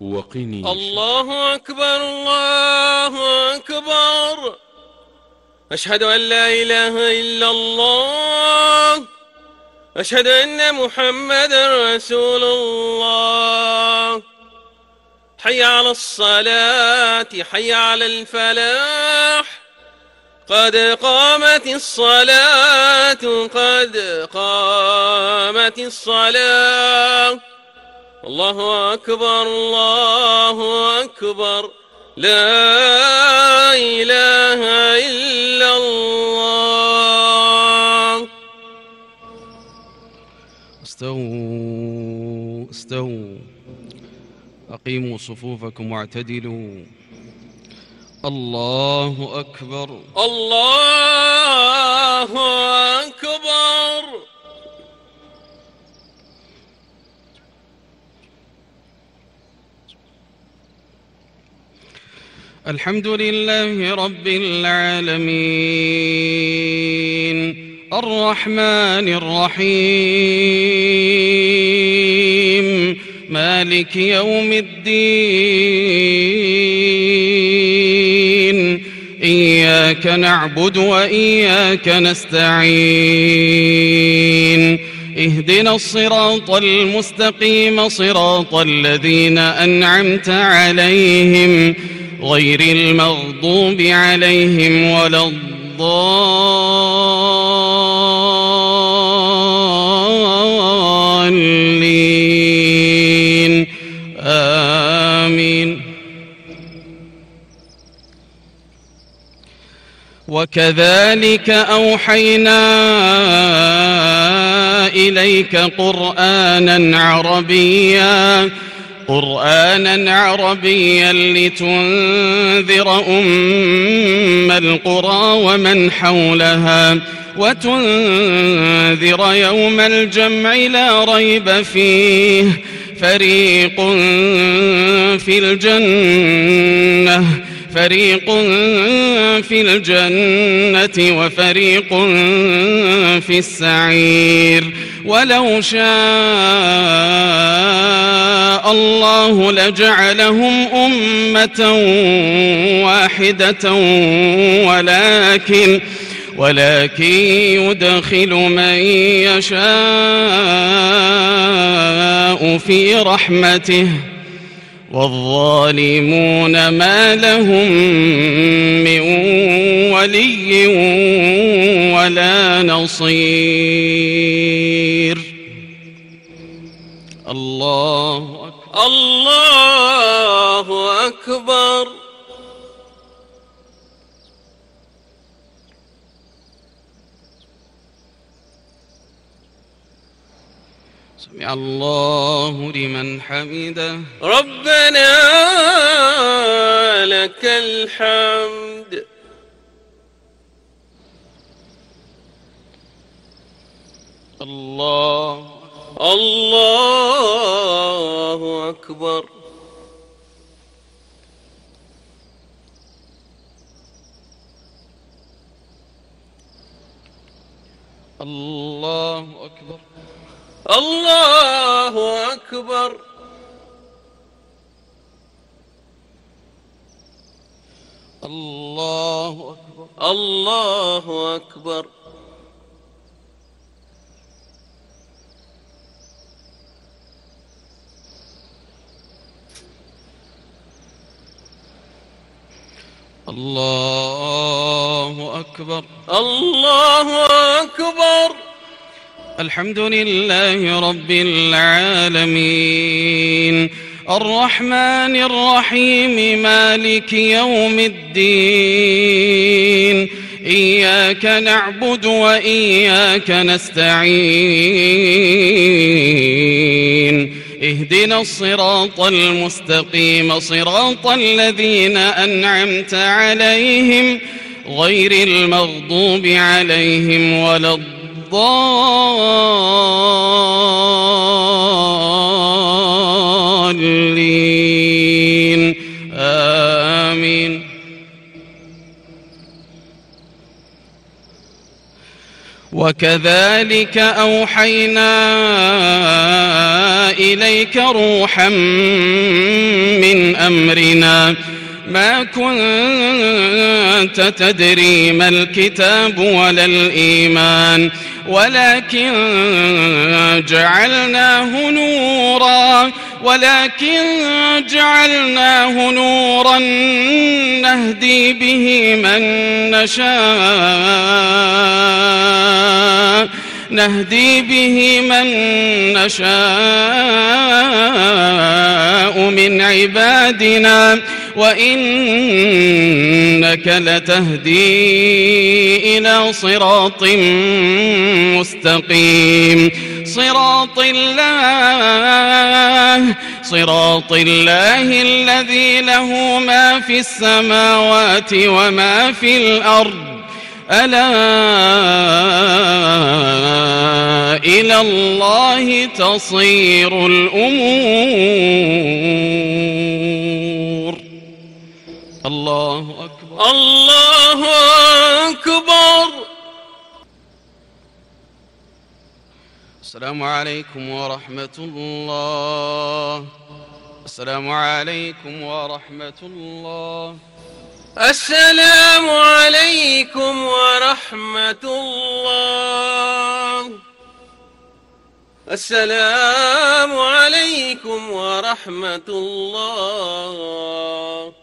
وقني الله أكبر الله أكبر. أشهد أن لا إله إلا الله. أشهد أن محمدا رسول الله. حي على الصلاة حي على الفلاح. قد قامت الصلاة قد قامت الصلاة. الله أكبر الله أكبر. لا إله إلا الله. استووا استووا، أقيموا صفوفكم واعتدلوا. الله أكبر الله أكبر. الحمد لله رب العالمين، الرحمن الرحيم، مالك يوم الدين. إياك نعبد وإياك نستعين. اهدنا الصراط المستقيم، صراط الذين أنعمت عليهم، غير المغضوب عليهم ولا الضالين. آمين. وكذلك أوحينا إليك قرآنا عربيا لتنذر أم القرى ومن حولها، وتنذر يوم الجمع لا ريب فيه. فريق في الجنة وفريق في السعير. ولو شاء الله لجعلهم أمة واحدة، ولكن يدخل من يشاء في رحمته، والظالمون ما لهم من ولي ولا نصير. الله أكبر الله أكبر. سمع الله لمن حمده. ربنا لك الحمد. الله أكبر. الله أكبر. الله أكبر. الله أكبر. الله أكبر. الله أكبر. الله أكبر. الحمد لله رب العالمين، الرحمن الرحيم، مالك يوم الدين. إياك نعبد وإياك نستعين. اهدنا الصراط المستقيم، صراط الذين أنعمت عليهم، غير المغضوب عليهم ولا الضالين. آمين. وكذلك أوحينا إليك روحا من أمرنا ما كنت تدري ما الكتاب ولا الإيمان ولكن جعلناه نورا نهدي به من نشاء من عبادنا وإنك لتهدي إلى صراط مستقيم صراط الله الذي له ما في السماوات وما في الأرض ألا إلى الله تصير الأمور. الله أكبر. الله أكبر. السلام عليكم ورحمة الله. السلام عليكم ورحمة الله. السلام عليكم ورحمة الله. السلام عليكم ورحمة الله.